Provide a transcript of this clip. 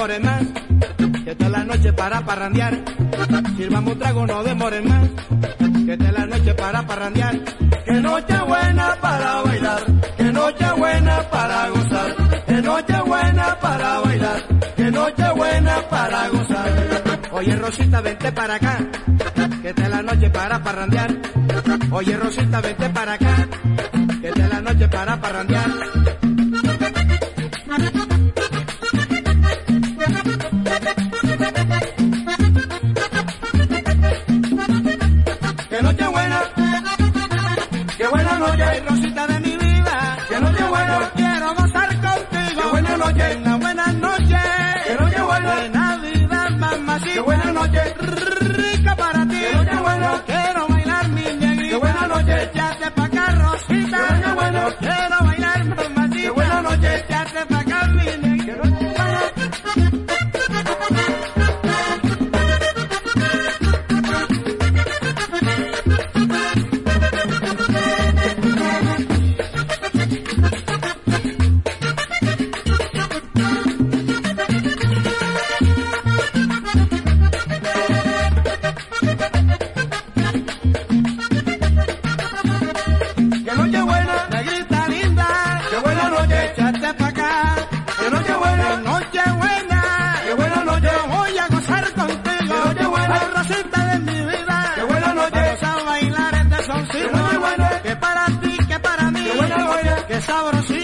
demores más, que esta es la noche para parrandear. Sirvamos un trago, no demores más, que esta es la noche para parrandear. Que noche buena para bailar, que noche buena para gozar, que noche buena para bailar, que noche buena para gozar. Oye Rosita, vente para acá, que esta es la noche para parrandear. Oye Rosita, vente para acá, que esta es la noche para parrandear. Que noche buena, qué buena noche, ay, Rosita de mi vida. Que noche buena, quiero gozar contigo. Qué buena noche, una buena noche. Que noche buena, de Navidad, mamacita. Qué buena noche, rica para ti. Que noche buena, quiero bailar mi negrita. Qué buena noche, échate pa' acá, Rosita. Qué noche buena, quiero bailar, mamacita. Qué buena noche, échate pa' acá, mi negrita. Que noche buena. Que para ti, que para mí, que sabrosito.